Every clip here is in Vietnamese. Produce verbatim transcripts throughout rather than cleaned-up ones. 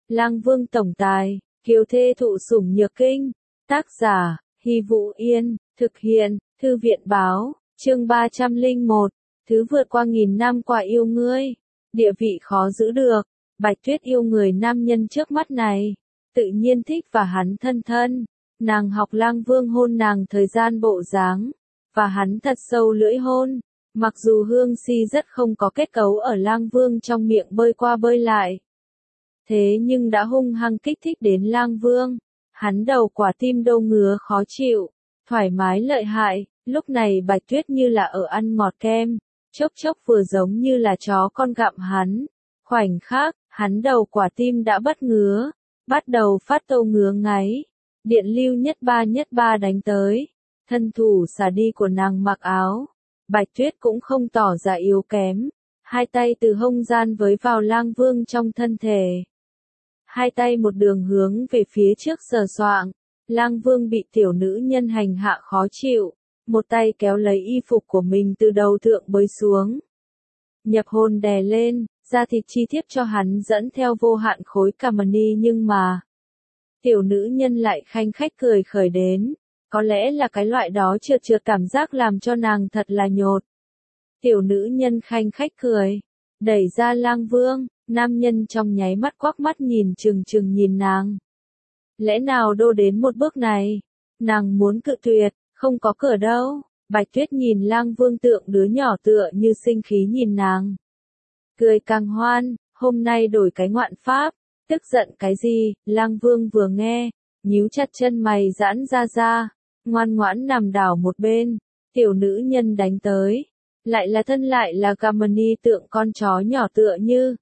Lang Vương tổng tài, kiều thê thụ sủng nhược kinh. Tác giả, Hy Vũ Yên, thực hiện, Thư viện báo, chương ba trăm lẻ một, thứ vượt qua nghìn năm qua yêu ngươi. Địa vị khó giữ được, Bạch Tuyết yêu người nam nhân trước mắt này, tự nhiên thích và hắn thân thân. Nàng học Lang Vương hôn nàng thời gian bộ dáng, và hắn thật sâu lưỡi hôn. Mặc dù hương si rất không có kết cấu ở Lang Vương trong miệng bơi qua bơi lại, thế nhưng đã hung hăng kích thích đến Lang Vương. Hắn đầu quả tim đau ngứa khó chịu, thoải mái lợi hại. Lúc này Bạch Tuyết như là ở ăn ngọt kem, chốc chốc vừa giống như là chó con gặm hắn. Khoảnh khắc, hắn đầu quả tim đã bất ngứa, bắt đầu phát tâu ngứa ngáy. Điện lưu nhất ba nhất ba đánh tới, thân thủ xả đi của nàng mặc áo. Bạch Tuyết cũng không tỏ ra yếu kém, hai tay từ hông gian với vào Lang Vương trong thân thể. Hai tay một đường hướng về phía trước sờ soạng, Lang Vương bị tiểu nữ nhân hành hạ khó chịu, một tay kéo lấy y phục của mình từ đầu thượng bơi xuống. Nhập hồn đè lên, da thịt chi tiết cho hắn dẫn theo vô hạn khối Kamani nhưng mà tiểu nữ nhân lại khanh khách cười khởi đến, có lẽ là cái loại đó trượt trượt cảm giác làm cho nàng thật là nhột. Tiểu nữ nhân khanh khách cười, đẩy ra Lang Vương, nam nhân trong nháy mắt quắc mắt nhìn chừng chừng nhìn nàng. Lẽ nào đô đến một bước này, nàng muốn cự tuyệt, không có cửa đâu. Bạch Tuyết nhìn Lang Vương tượng đứa nhỏ tựa như sinh khí nhìn nàng. Cười càng hoan, hôm nay đổi cái ngoạn pháp, tức giận cái gì. Lang Vương vừa nghe, nhíu chặt chân mày giãn ra ra, ngoan ngoãn nằm đảo một bên. Tiểu nữ nhân đánh tới, lại là thân lại là Kamani tượng con chó nhỏ tựa như.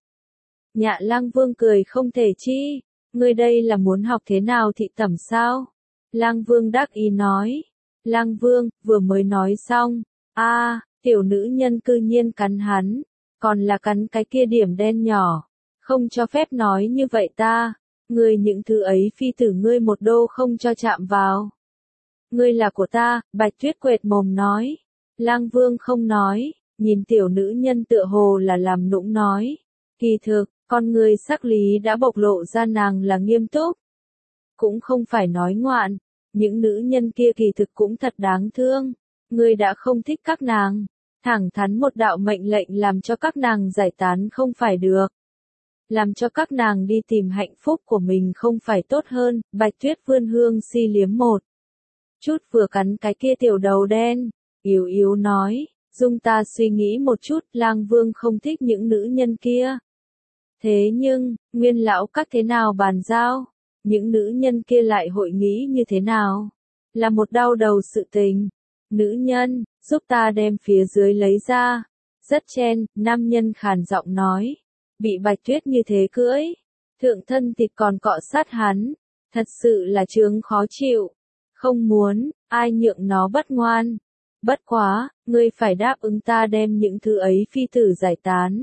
Nhạ Lang Vương cười không thể chi, ngươi đây là muốn học thế nào thị tẩm sao? Lang Vương đắc ý nói. Lang Vương vừa mới nói xong, a, à, tiểu nữ nhân cư nhiên cắn hắn, còn là cắn cái kia điểm đen nhỏ, không cho phép nói như vậy ta, ngươi những thứ ấy phi tử ngươi một đô không cho chạm vào. Ngươi là của ta, Bạch Tuyết quệt mồm nói. Lang Vương không nói, nhìn tiểu nữ nhân tựa hồ là làm nũng nói, kỳ thực, con người sắc lý đã bộc lộ ra nàng là nghiêm túc. Cũng không phải nói ngoạn, những nữ nhân kia kỳ thực cũng thật đáng thương, ngươi đã không thích các nàng, thẳng thắn một đạo mệnh lệnh làm cho các nàng giải tán không phải được. Làm cho các nàng đi tìm hạnh phúc của mình không phải tốt hơn. Bạch Tuyết vươn hương si liếm một chút vừa cắn cái kia tiểu đầu đen, yếu yếu nói, dung ta suy nghĩ một chút. Lang Vương không thích những nữ nhân kia. Thế nhưng, Nguyên lão các thế nào bàn giao, những nữ nhân kia lại hội nghĩ như thế nào, là một đau đầu sự tình. Nữ nhân, giúp ta đem phía dưới lấy ra. Rất chen, nam nhân khàn giọng nói, bị Bạch Tuyết như thế cưỡi, thượng thân thịt còn cọ sát hắn, thật sự là chướng khó chịu. Không muốn, ai nhượng nó bất ngoan. Bất quá, ngươi phải đáp ứng ta đem những thứ ấy phi tử giải tán.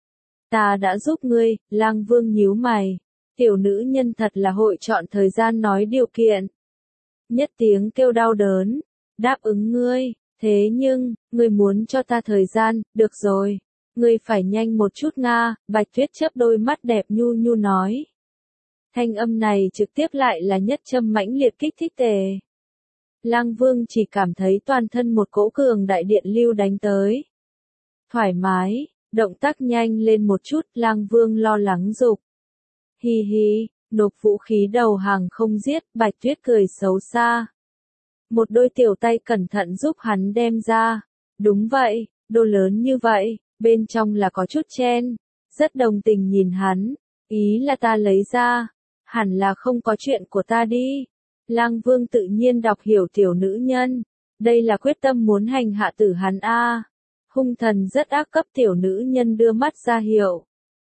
Ta đã giúp ngươi. Lang Vương nhíu mày, tiểu nữ nhân thật là hội chọn thời gian nói điều kiện. Nhất tiếng kêu đau đớn, đáp ứng ngươi, thế nhưng, ngươi muốn cho ta thời gian, được rồi, ngươi phải nhanh một chút nga. Bạch Tuyết chớp đôi mắt đẹp nhu nhu nói. Thanh âm này trực tiếp lại là nhất châm mãnh liệt kích thích tề. Lang Vương chỉ cảm thấy toàn thân một cỗ cường đại điện lưu đánh tới. Thoải mái, động tác nhanh lên một chút. Lang Vương lo lắng dục. Hi hi, nộp vũ khí đầu hàng không giết. Bạch Tuyết cười xấu xa. Một đôi tiểu tay cẩn thận giúp hắn đem ra. Đúng vậy, đồ lớn như vậy, bên trong là có chút chen. Rất đồng tình nhìn hắn, ý là ta lấy ra, hẳn là không có chuyện của ta đi. Lang Vương tự nhiên đọc hiểu tiểu nữ nhân, đây là quyết tâm muốn hành hạ tử hắn a. Hung thần rất ác cấp. Tiểu nữ nhân đưa mắt ra hiệu,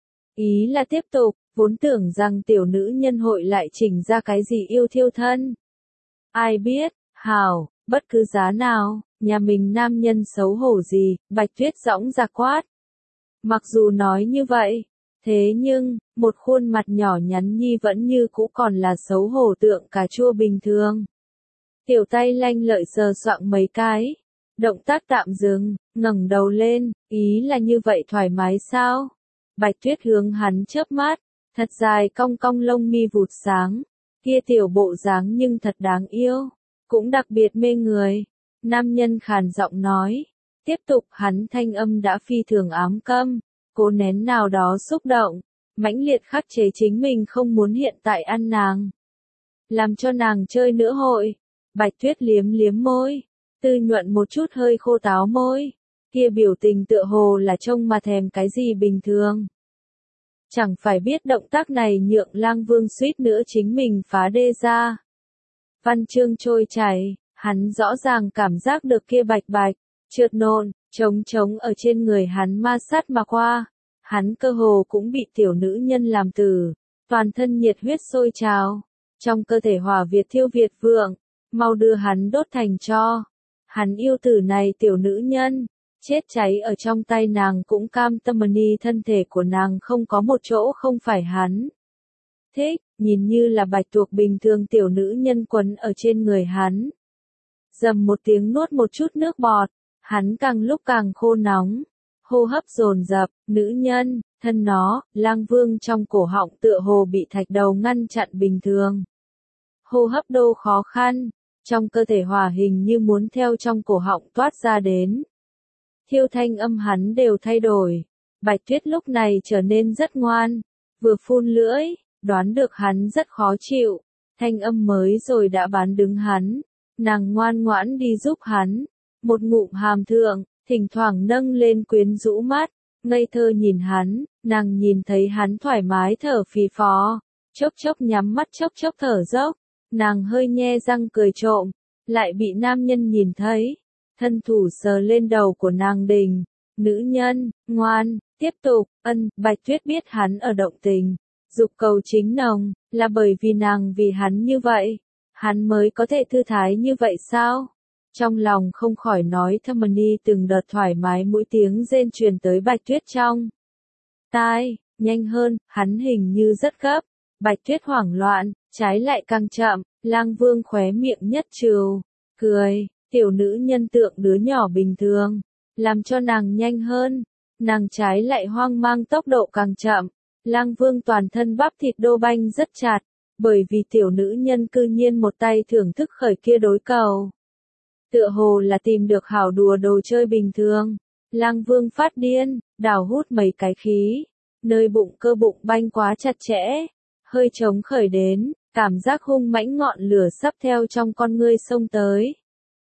ý là tiếp tục, vốn tưởng rằng tiểu nữ nhân hội lại chỉnh ra cái gì yêu thiêu thân. Ai biết, hảo, bất cứ giá nào, nhà mình nam nhân xấu hổ gì. Bạch Tuyết giọng ra quát. Mặc dù nói như vậy, thế nhưng, một khuôn mặt nhỏ nhắn nhi vẫn như cũ còn là xấu hổ tượng cà chua bình thường. Tiểu tay lanh lợi sờ soạng mấy cái, động tác tạm dừng, ngẩng đầu lên, ý là như vậy thoải mái sao? Bạch Tuyết hướng hắn chớp mắt, thật thật dài cong cong lông mi vụt sáng, kia tiểu bộ dáng nhưng thật đáng yêu, cũng đặc biệt mê người. Nam nhân khàn giọng nói, tiếp tục hắn thanh âm đã phi thường ám căm, cố nén nào đó xúc động, mãnh liệt khắc chế chính mình không muốn hiện tại ăn nàng. Làm cho nàng chơi nữa hội, Bạch Tuyết liếm liếm môi, tư nhuận một chút hơi khô táo môi, kia biểu tình tựa hồ là trông mà thèm cái gì bình thường. Chẳng phải biết động tác này nhượng Lang Vương suýt nữa chính mình phá đê ra. Văn chương trôi chảy, hắn rõ ràng cảm giác được kia bạch bạch, trượt nôn, trống trống ở trên người hắn ma sát mà qua. Hắn cơ hồ cũng bị tiểu nữ nhân làm từ, toàn thân nhiệt huyết sôi trào, trong cơ thể hỏa Việt thiêu Việt vượng, mau đưa hắn đốt thành tro. Hắn yêu tử này tiểu nữ nhân, chết cháy ở trong tay nàng cũng cam tâm ni thân thể của nàng không có một chỗ không phải hắn. Thích, nhìn như là bạch tuộc bình thường tiểu nữ nhân quấn ở trên người hắn. Dầm một tiếng nuốt một chút nước bọt, hắn càng lúc càng khô nóng, hô hấp dồn dập, nữ nhân, thân nó, Lang Vương trong cổ họng tựa hồ bị thạch đầu ngăn chặn bình thường. Hô hấp đô khó khăn, trong cơ thể hỏa hình như muốn theo trong cổ họng toát ra đến. Thiêu thanh âm hắn đều thay đổi, Bạch Tuyết lúc này trở nên rất ngoan, vừa phun lưỡi, đoán được hắn rất khó chịu, thanh âm mới rồi đã bán đứng hắn, nàng ngoan ngoãn đi giúp hắn, một ngụm hàm thượng, thỉnh thoảng nâng lên quyến rũ mắt, ngây thơ nhìn hắn, nàng nhìn thấy hắn thoải mái thở phì phò, chốc chốc nhắm mắt chốc chốc thở dốc, nàng hơi nhe răng cười trộm, lại bị nam nhân nhìn thấy, thân thủ sờ lên đầu của nàng đình, nữ nhân, ngoan, tiếp tục, ân, Bạch Tuyết biết hắn ở động tình, dục cầu chính nồng, là bởi vì nàng vì hắn như vậy, hắn mới có thể thư thái như vậy sao? Trong lòng không khỏi nói thầm ni từng đợt thoải mái mũi tiếng rên truyền tới Bạch Tuyết trong tai, nhanh hơn, hắn hình như rất gấp, Bạch Tuyết hoảng loạn, trái lại càng chậm, Lang Vương khóe miệng nhất trừ, cười, tiểu nữ nhân tượng đứa nhỏ bình thường, làm cho nàng nhanh hơn, nàng trái lại hoang mang tốc độ càng chậm, Lang Vương toàn thân bắp thịt đô banh rất chặt, bởi vì tiểu nữ nhân cư nhiên một tay thưởng thức khởi kia đối cầu. Tựa hồ là tìm được hảo đùa đồ chơi bình thường, Lang Vương phát điên, đào hút mấy cái khí, nơi bụng cơ bụng banh quá chặt chẽ, hơi trống khởi đến, cảm giác hung mãnh ngọn lửa sắp theo trong con ngươi xông tới.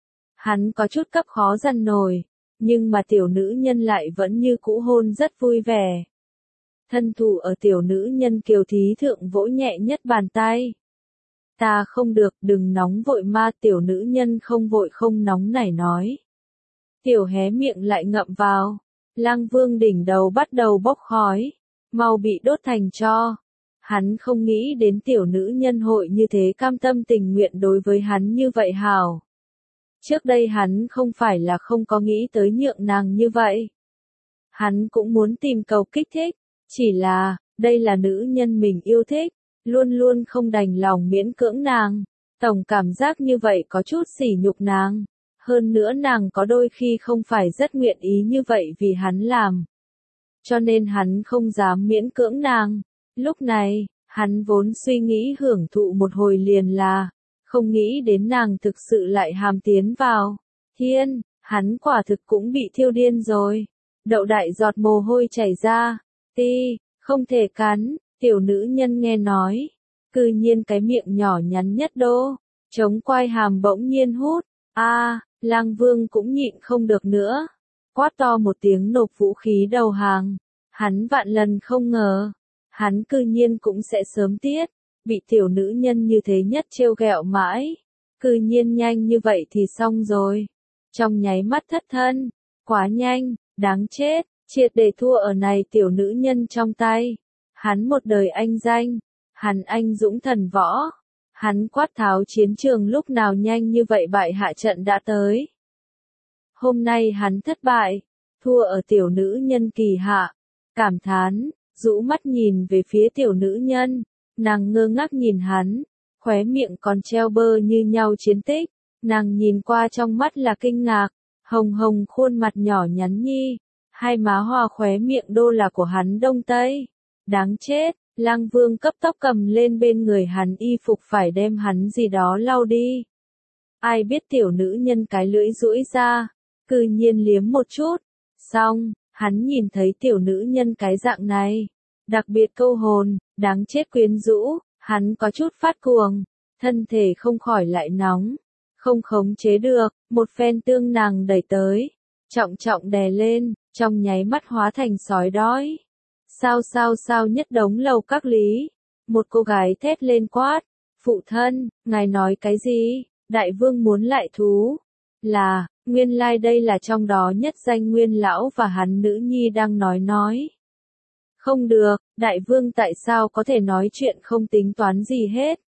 Hắn có chút cấp khó dằn nổi, nhưng mà tiểu nữ nhân lại vẫn như cũ hôn rất vui vẻ. Thân thủ ở tiểu nữ nhân kiều thí thượng vỗ nhẹ nhất bàn tay. Ta không được, đừng nóng vội ma, tiểu nữ nhân không vội không nóng nảy nói. Tiểu hé miệng lại ngậm vào, Lang Vương đỉnh đầu bắt đầu bốc khói, mau bị đốt thành tro. Hắn không nghĩ đến tiểu nữ nhân hội như thế cam tâm tình nguyện đối với hắn như vậy hảo. Trước đây hắn không phải là không có nghĩ tới nhượng nàng như vậy. Hắn cũng muốn tìm cầu kích thích, chỉ là, đây là nữ nhân mình yêu thích, luôn luôn không đành lòng miễn cưỡng nàng. Tổng cảm giác như vậy có chút sỉ nhục nàng. Hơn nữa nàng có đôi khi không phải rất nguyện ý như vậy vì hắn làm. Cho nên hắn không dám miễn cưỡng nàng. Lúc này, hắn vốn suy nghĩ hưởng thụ một hồi liền là, không nghĩ đến nàng thực sự lại hàm tiến vào. Thiên, hắn quả thực cũng bị thiêu điên rồi. Đậu đại giọt mồ hôi chảy ra. Ti, không thể cắn, tiểu nữ nhân nghe nói. Cư nhiên cái miệng nhỏ nhắn nhất đô, chống quai hàm bỗng nhiên hút. A, à, Lang Vương cũng nhịn không được nữa. Quát to một tiếng nộp vũ khí đầu hàng. Hắn vạn lần không ngờ. Hắn cư nhiên cũng sẽ sớm tiết, bị tiểu nữ nhân như thế nhất trêu ghẹo mãi, cư nhiên nhanh như vậy thì xong rồi. Trong nháy mắt thất thân, quá nhanh, đáng chết, triệt để thua ở này tiểu nữ nhân trong tay. Hắn một đời anh danh, hắn anh dũng thần võ, hắn quát tháo chiến trường lúc nào nhanh như vậy bại hạ trận đã tới. Hôm nay hắn thất bại, thua ở tiểu nữ nhân kỳ hạ, cảm thán. Rũ mắt nhìn về phía tiểu nữ nhân, nàng ngơ ngác nhìn hắn, khóe miệng còn treo bơ như nhau chiến tích, nàng nhìn qua trong mắt là kinh ngạc, hồng hồng khuôn mặt nhỏ nhắn nhi, hai má hoa khóe miệng đô là của hắn đông tây, đáng chết, Lang Vương cấp tốc cầm lên bên người hắn y phục phải đem hắn gì đó lau đi. Ai biết tiểu nữ nhân cái lưỡi duỗi ra, cư nhiên liếm một chút. Xong, hắn nhìn thấy tiểu nữ nhân cái dạng này, đặc biệt câu hồn, đáng chết quyến rũ, hắn có chút phát cuồng, thân thể không khỏi lại nóng, không khống chế được, một phen tương nàng đẩy tới, trọng trọng đè lên, trong nháy mắt hóa thành sói đói. Sao sao sao nhất đống lầu các lý, một cô gái thét lên quát, phụ thân, ngài nói cái gì, đại vương muốn lại thú, là, nguyên lai like đây là trong đó nhất danh Nguyên lão và hắn nữ nhi đang nói nói. Không được, đại vương tại sao có thể nói chuyện không tính toán gì hết.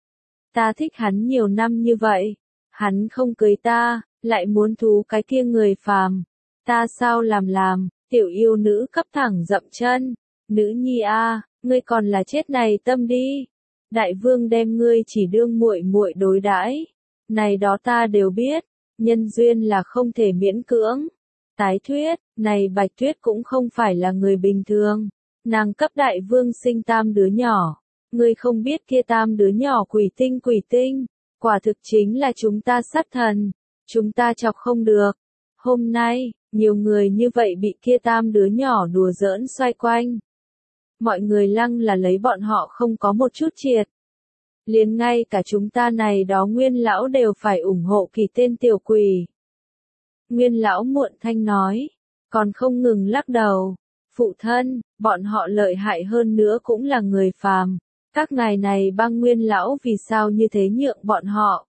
Ta thích hắn nhiều năm như vậy, hắn không cưới ta, lại muốn thú cái kia người phàm. Ta sao làm làm, tiểu yêu nữ cấp thẳng dậm chân. Nữ nhi a, ngươi còn là chết này tâm đi. Đại vương đem ngươi chỉ đương muội muội đối đãi. Này đó ta đều biết, nhân duyên là không thể miễn cưỡng. Tái thuyết, này Bạch Tuyết cũng không phải là người bình thường. Nàng cấp đại vương sinh tam đứa nhỏ. Ngươi không biết kia tam đứa nhỏ quỷ tinh quỷ tinh. Quả thực chính là chúng ta sát thần. Chúng ta chọc không được. Hôm nay, nhiều người như vậy bị kia tam đứa nhỏ đùa giỡn xoay quanh. Mọi người lăng là lấy bọn họ không có một chút triệt. Liền ngay cả chúng ta này đó Nguyên lão đều phải ủng hộ kỳ tên tiểu quỷ. Nguyên lão muộn thanh nói, còn không ngừng lắc đầu. Phụ thân, bọn họ lợi hại hơn nữa cũng là người phàm. Các ngài này băng Nguyên lão vì sao như thế nhượng bọn họ?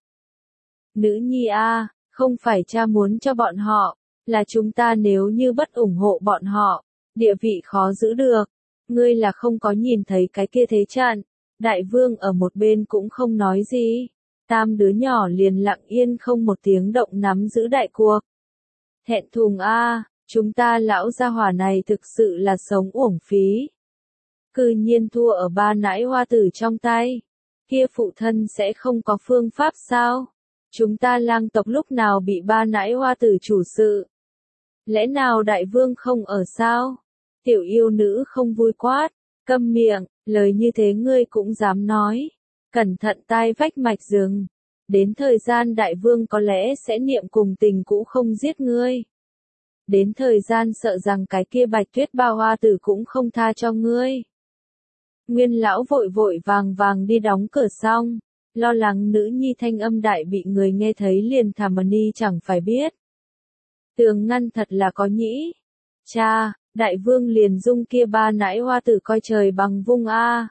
Nữ nhi a, không phải cha muốn cho bọn họ, là chúng ta nếu như bất ủng hộ bọn họ, địa vị khó giữ được. Ngươi là không có nhìn thấy cái kia thế trận. Đại vương ở một bên cũng không nói gì. Tam đứa nhỏ liền lặng yên không một tiếng động nắm giữ đại cuộc. Thẹn thùng a, chúng ta lão gia hỏa này thực sự là sống uổng phí. Cư nhiên thua ở ba nãi hoa tử trong tay. Kia phụ thân sẽ không có phương pháp sao? Chúng ta lang tộc lúc nào bị ba nãi hoa tử chủ sự? Lẽ nào đại vương không ở sao? Tiểu yêu nữ không vui quát, câm miệng, lời như thế ngươi cũng dám nói. Cẩn thận tai vách mạch rừng. Đến thời gian đại vương có lẽ sẽ niệm cùng tình cũ không giết ngươi. Đến thời gian sợ rằng cái kia Bạch Tuyết Ba Hoa tử cũng không tha cho ngươi. Nguyên lão vội vội vàng vàng đi đóng cửa xong, lo lắng nữ nhi thanh âm đại bị người nghe thấy liền thảm ni chẳng phải biết. Tường ngăn thật là có nhĩ. Cha, đại vương liền dung kia ba nãi hoa tử coi trời bằng vung a.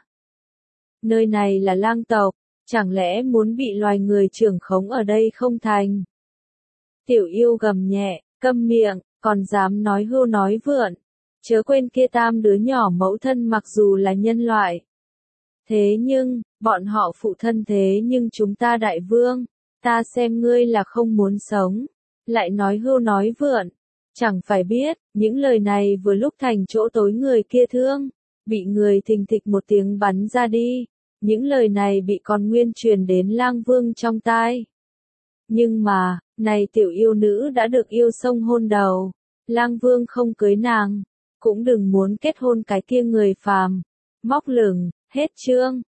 Nơi này là lang tộc, chẳng lẽ muốn bị loài người trưởng khống ở đây không thành? Tiểu yêu gầm nhẹ, câm miệng, còn dám nói hưu nói vượn. Chớ quên kia tam đứa nhỏ mẫu thân mặc dù là nhân loại. Thế nhưng, bọn họ phụ thân thế nhưng chúng ta đại vương, ta xem ngươi là không muốn sống. Lại nói hưu nói vượn. Chẳng phải biết, những lời này vừa lúc thành chỗ tối người kia thương, bị người thình thịch một tiếng bắn ra đi. Những lời này bị con nguyên truyền đến lang vương trong tai. Nhưng mà, này tiểu yêu nữ đã được yêu sông hôn đầu, lang vương không cưới nàng, cũng đừng muốn kết hôn cái kia người phàm. Móc lửng, hết chương.